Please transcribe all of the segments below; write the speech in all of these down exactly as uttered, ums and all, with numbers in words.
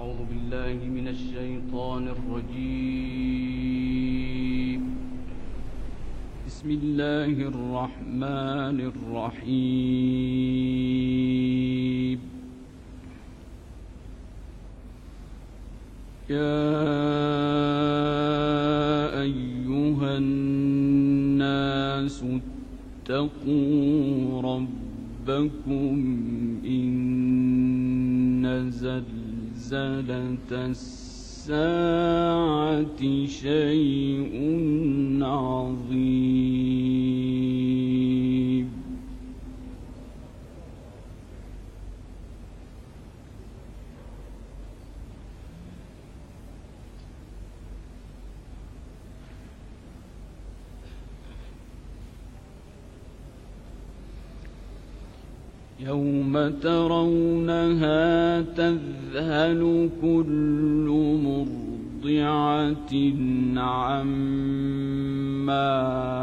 أعوذ بالله من الشيطان الرجيم. بسم الله الرحمن الرحيم. يا أيها الناس اتقوا ربكم إن زلزلة الساعة شيء عظيم. يوم ترونها تذهل كل مرضعة عما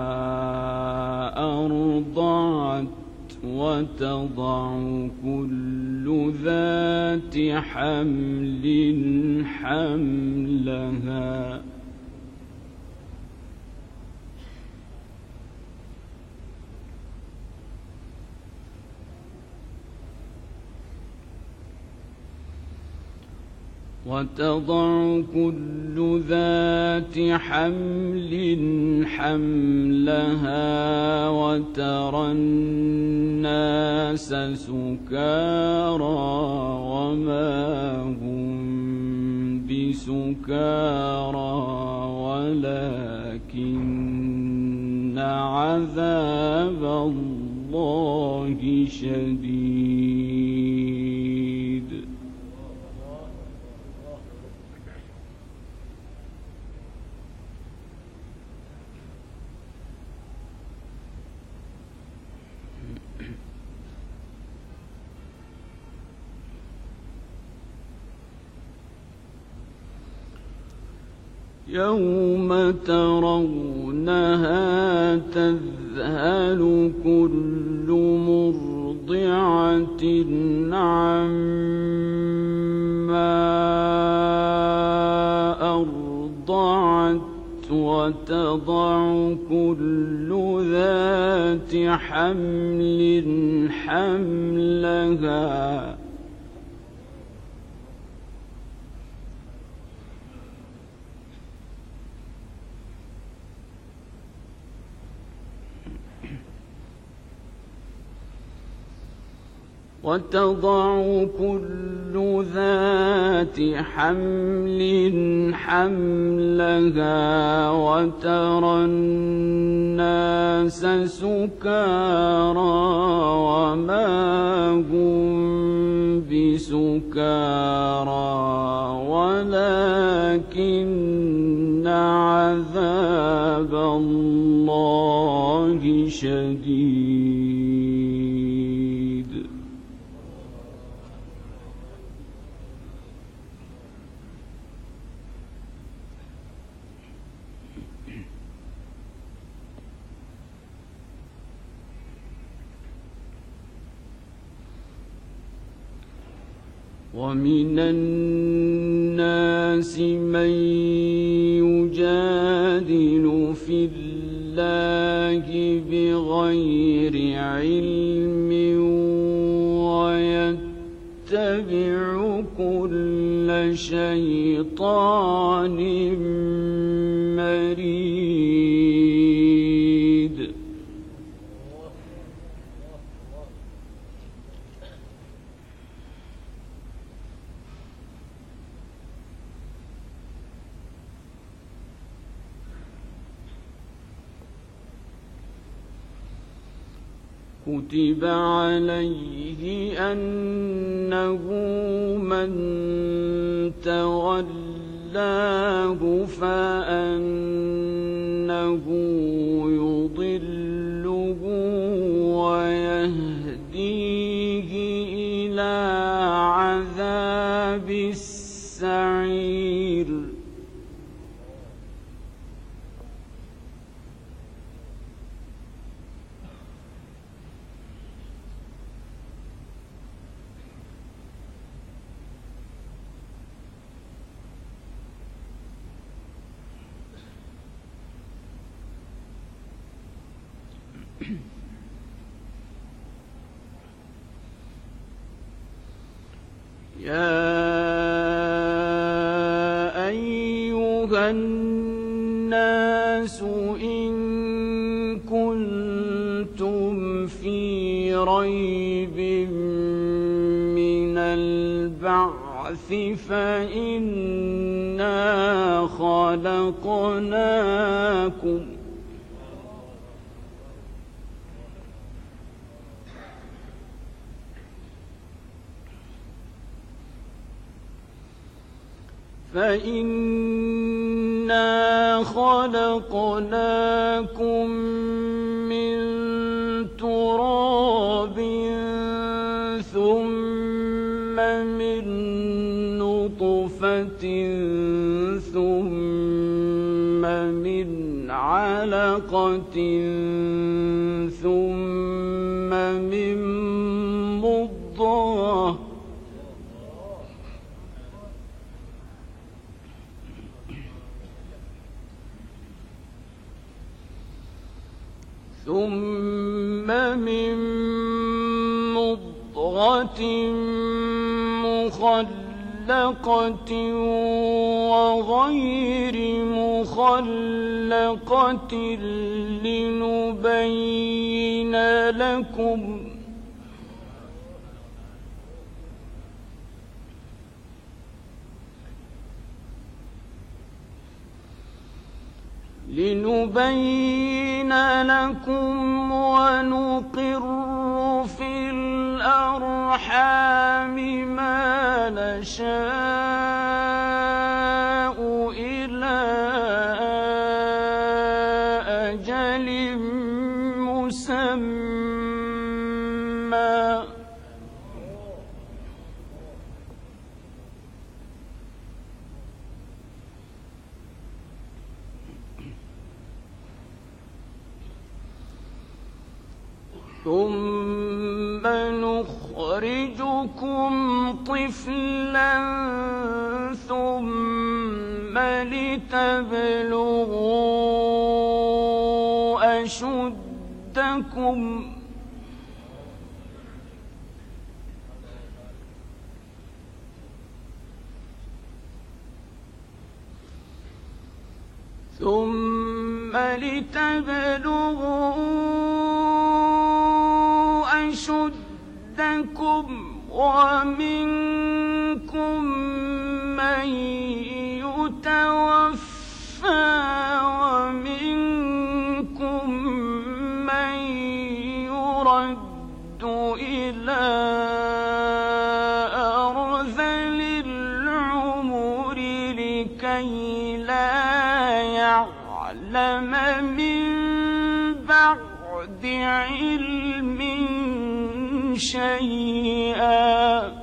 أرضعت وتضع كل ذات حمل حملها وتضع كل ذات حمل حملها وترى الناس سكارى وما هم بسكارى ولكن عذاب الله شديد. يوم ترونها تذهل كل مرضعة عما أرضعت وتضع كل ذات حمل حملها وتضع كل ذات حمل حملها وترى الناس سكارى وما هم بسكارى ولكن عذاب الله شديد. ومن الناس من يجادل في الله بغير علم ويتبع كل شيطان مريد. كتب عليه أنه من تولاه فأنه يضله ويهديه إلى عذاب السعير. يا أيها الناس إن كنتم في ريب من البعث فإنا خلقناكم فإنا خلقناكم من تراب ثم من نطفة ثم من علقة ثم من مضغة ثم من مضغة مخلقة وغير مخلقة لنبين لكم لنبين لكم ونقر في الأرحام ما نشاء إلى أجل مسمى ثم نخرجكم طفلا ثم لتبلغوا أشدكم ثم لتبلغوا أشدكم ومنكم من يتوفى ومنكم من يرد إلى أرذل العمر لكي لا يعلم من بعد علم شيئا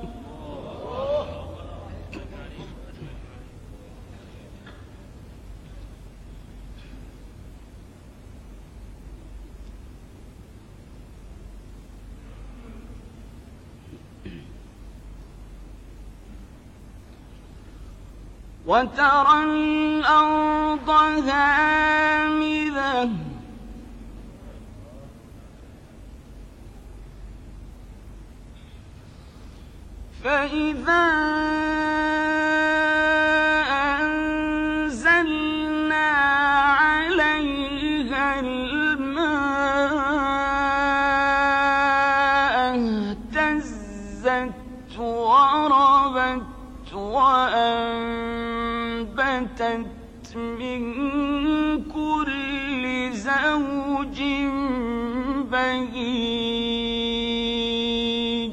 وترى الأرض هامدة فإذا أنزلنا عليها الماء اهتزت وربت وأنبتت من كل زوج بهيج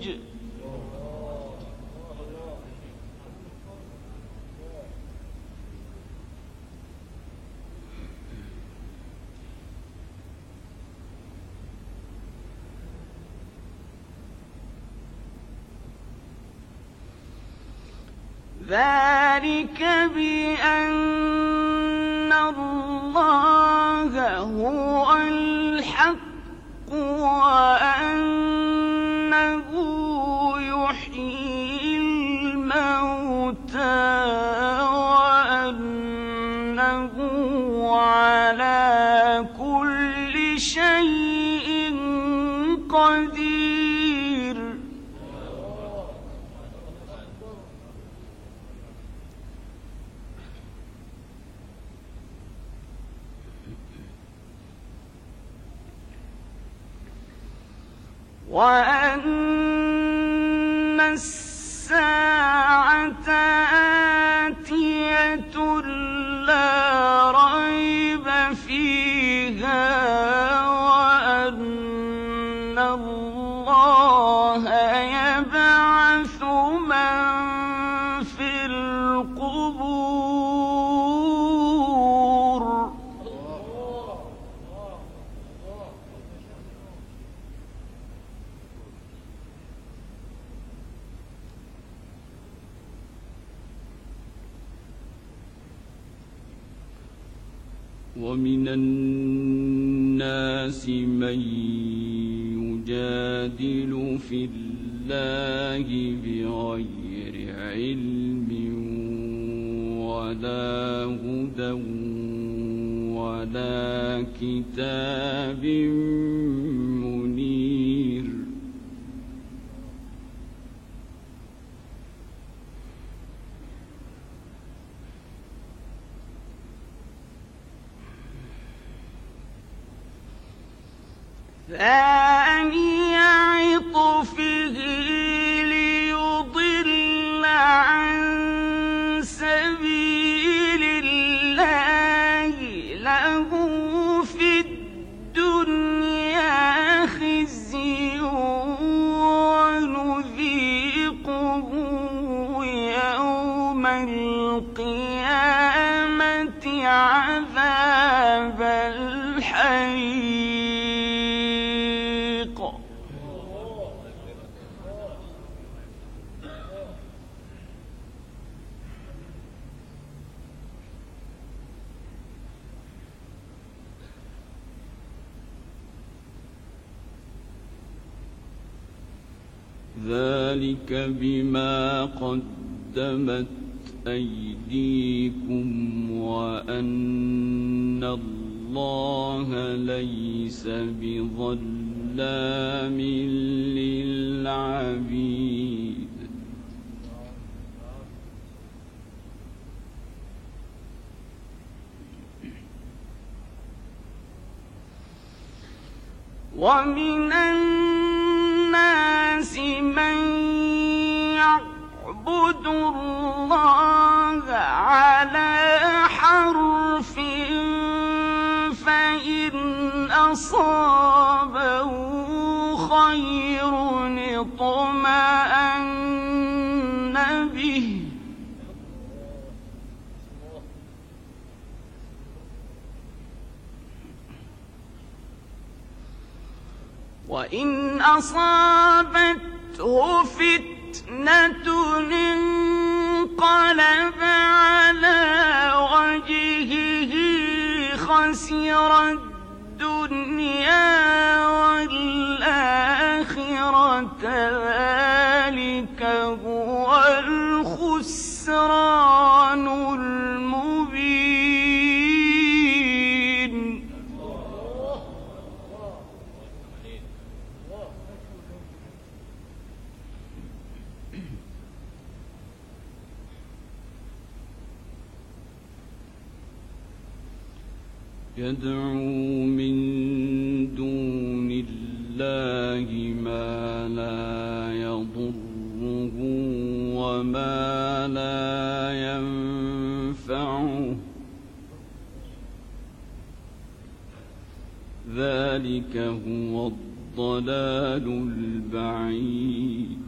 ذلك بأن الله هو الحق وأنه يحيي الموتى وأنه على كل شيء قدير وأن الساعة آتية لا ريب فيها وأن الله يبعث من في القبور. ومن الناس من يجادل في الله بغير علم ولا هدى ولا كتاب منير. ثاني عطفه ليضل عن سبيل الله له في الدنيا خزي ونذيقه يوم القيامة عذاب الحريق. ذلك بما قدمت أيديكم وأن الله ليس بظلام للعبيد. ومن الناس من يعبد الله على حرف فإن أصابه خير اطمأن به وإن أصابته فتنة انقلب على وجهه خسر الدنيا والآخرة ذلك هو الخسران المبين. يدعو من دون الله ما لا يضره وما لا ينفعه ذلك هو الضلال البعيد.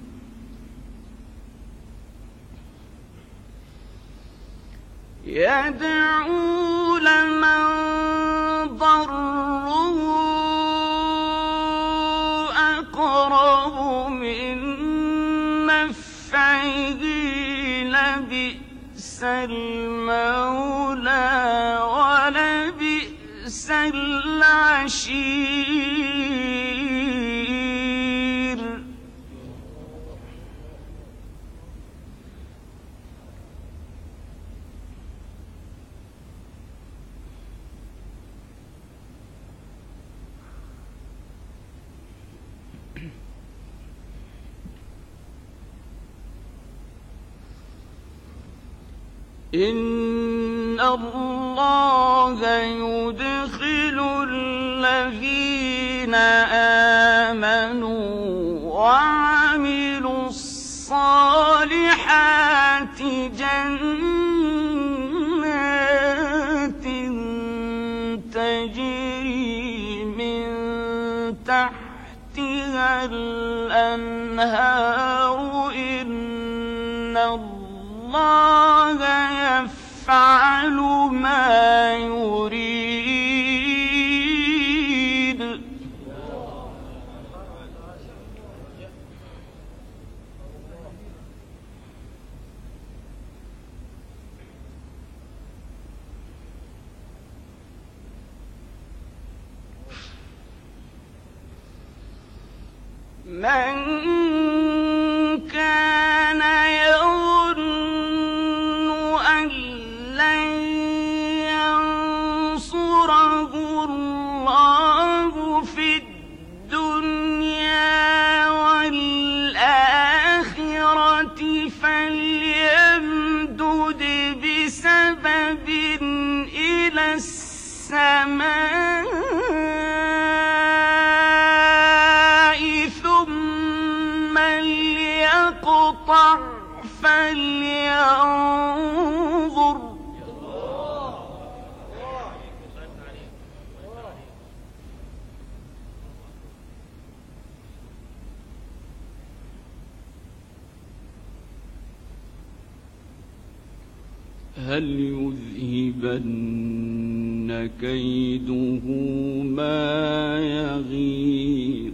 يدعو لمن ضره أقرب من نفعه لبئس المولى ولبئس العشير. إن الله يدخل الذين آمنوا الصالحات جنات تجري من تحتها الأنهار إن الله يفعل ما يريد. من كان يظن أن لن ينصره الله في الدنيا والآخرة فليمدد بسبب إلى السماء فلينظر هل يذهبن كيده ما يغيظ.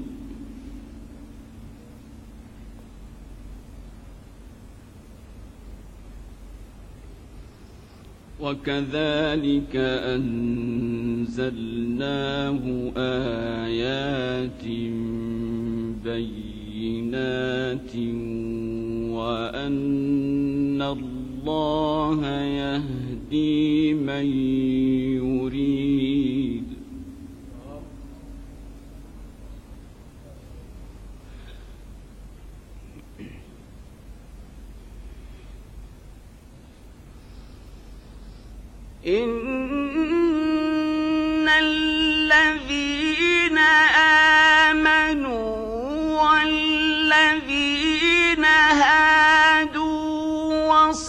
وكذلك أنزلناه آيات بينات وأن الله يهدي من يريد. إن الذين آمنوا والذين هادوا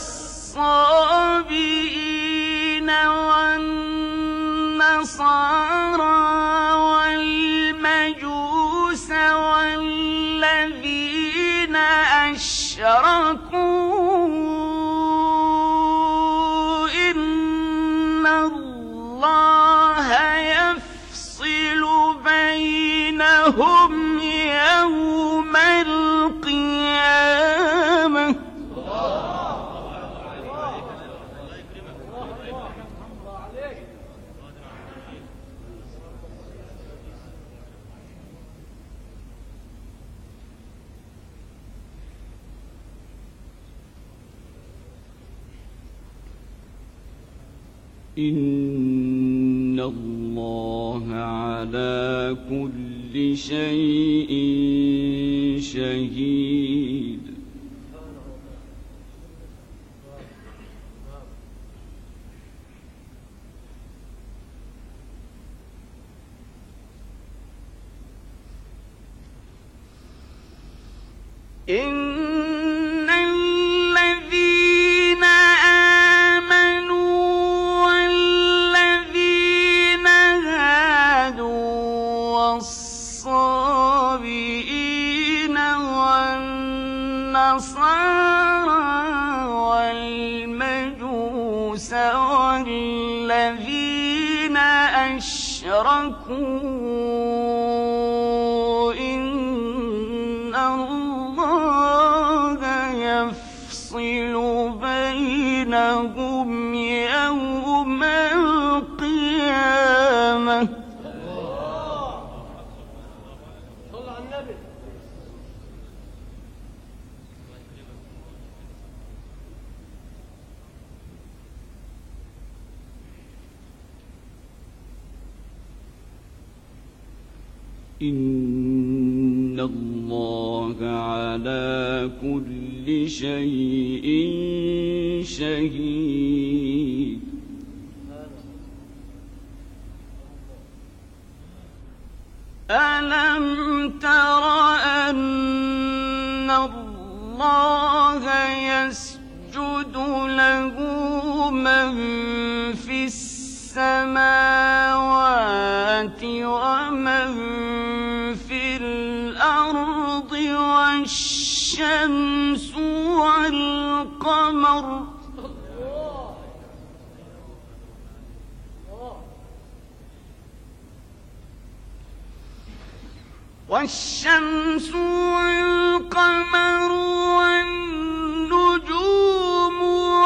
والصابئين والنصارى والمجوس والذين أشركوا هم يوم القيامة. إن الله على كل شيء شهيد. إن الذين آمنوا والذين هادوا والصابئين والنصارى والمجوس والذين أشركوا إن الله يفصل بينهم يوم القيامة. صلى على النبي. إن الله على كل شيء شهيد. ألم تر أن الله اللَّهَ يَسْجُدُ لَهُ مَن فِي السَّمَاوَاتِ وَمَن فِي الْأَرْضِ وَالشَّمْسُ وَالْقَمَرُ والشمس والقمر والنجوم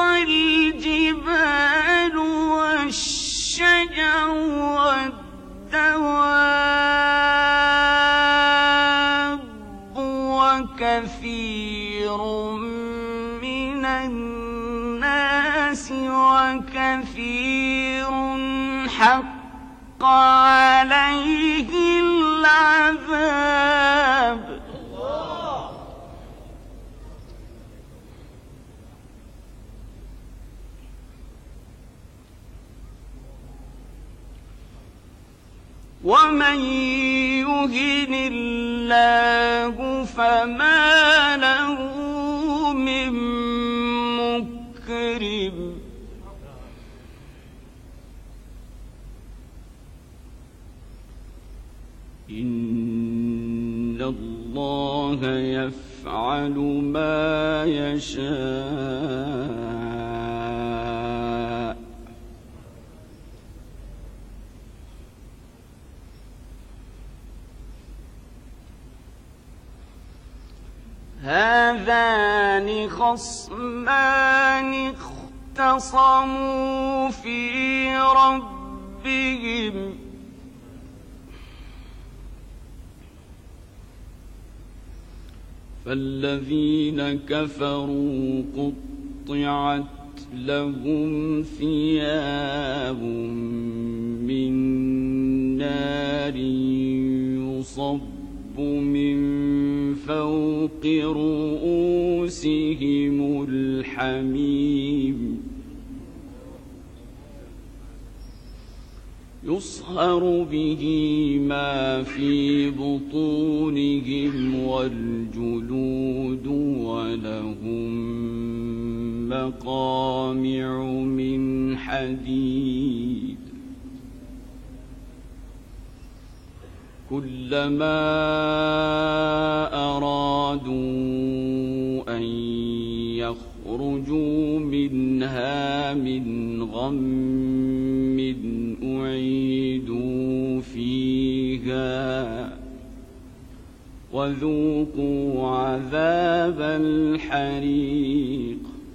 والجبال والشجر والدواب وكثير من الناس وكثير حق عليه العذاب. ومن يهن الله فما له من مكرم. إن الله يفعل ما يشاء. هذان خصمان اختصموا في ربهم فالذين كفروا قطعت لهم ثياب من نار يصب من فوق رؤوسهم الحميم يصهر به ما في بطونهم والجلود ولهم مقامع من حديد كلما أرادوا أن يخرجوا منها من غم أعيدوا فيها وذوقوا عذاب الحريق.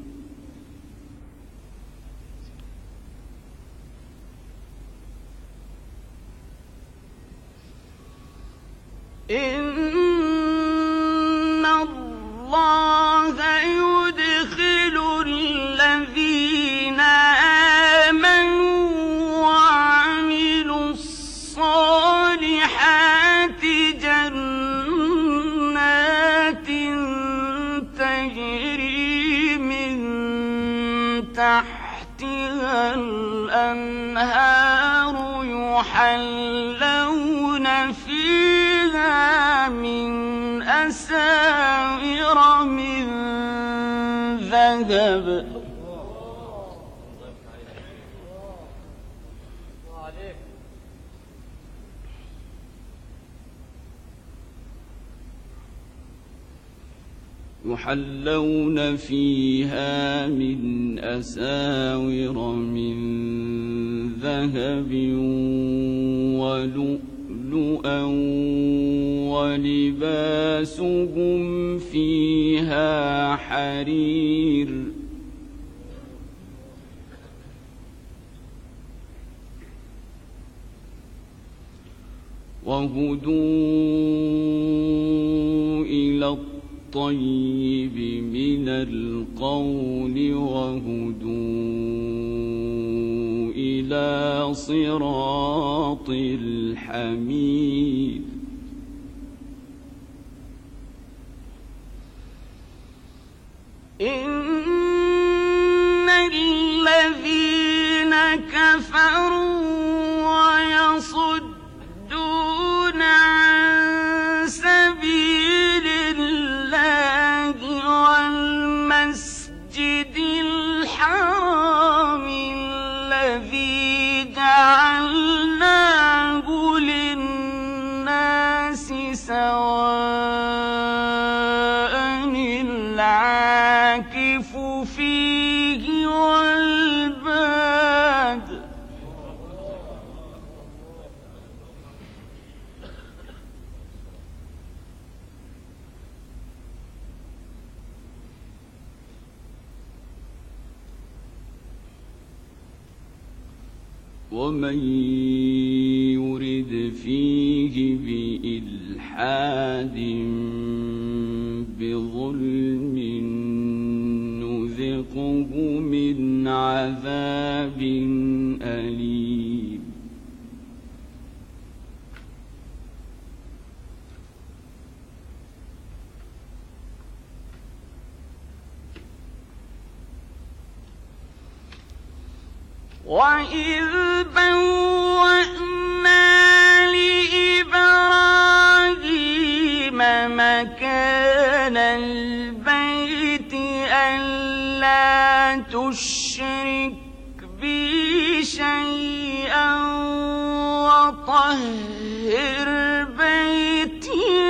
إن الله يدخل الذين آمنوا وعملوا الصالحات جنات تجري من تحتها الأنهار يحلون فيها من أساور من ذهب يحلون فيها من أساور من ذهب ولؤلؤا ولباسهم فيها حرير وهدوا إلى الطيب من القول وهدوا إلى صراط الحميد. إن الذين كفروا ويصدون عن سبيل الله العاكف فيه والباد ومن يرد فيه بإلحاد بظلم نذقه من عذاب أليم وإذ بوأنا لإبراهيم مكان البيت ألا تشرك بي شيئا وطهر بيتي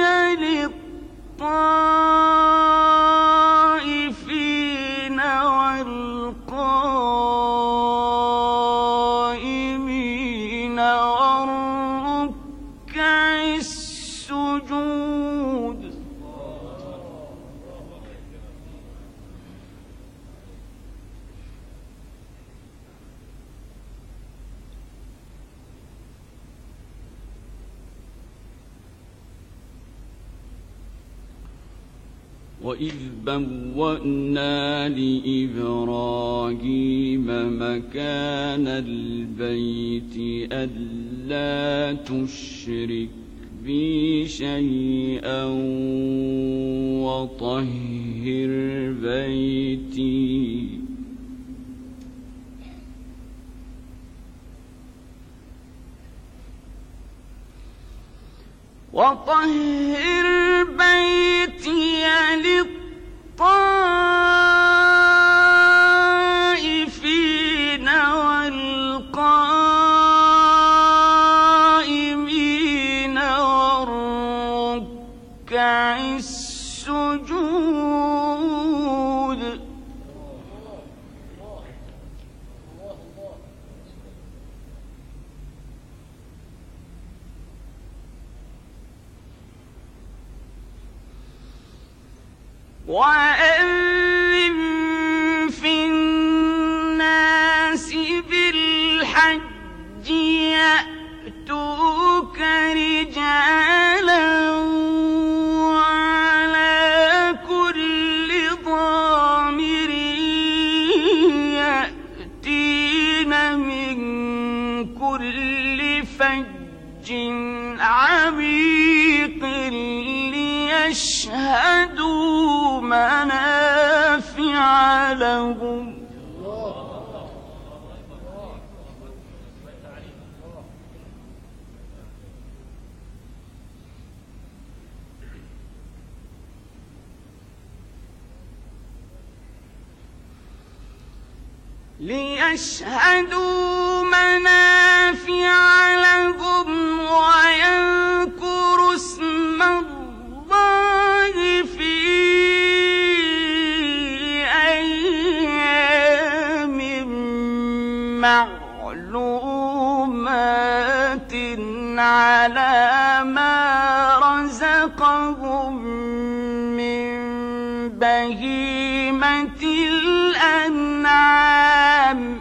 للطائفين والقائمين والركع السجود وإذ بوأنا لإبراهيم مكان البيت ألا تشرك بي شيئا وطهر بيتي وطهر بيتي للطائفين والقائمين والركع السجود وأذن في الناس بالحج يأتوك رجالا وعلى كل ضامر يأتين من كل فج عميق ليشهدوا منافع لهم ليشهدوا منافع لهم ويذكروا اسم الله في أيام معلومات على ما رزقهم من بهيمة الأنعام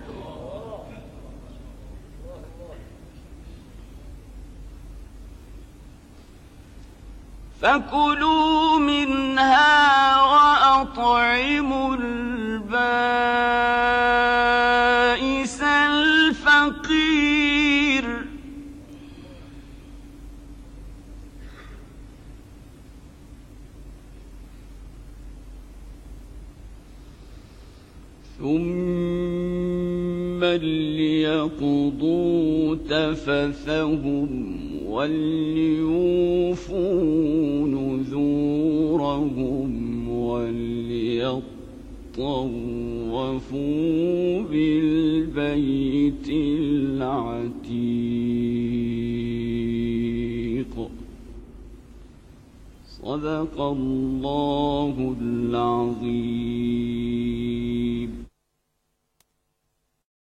فكلوا منها وأطعموا البائس الفقير ثم ليقضوا تفثهم وليوفوا نذورهم وليطوفوا بالبيت العتيق. صدق الله العظيم.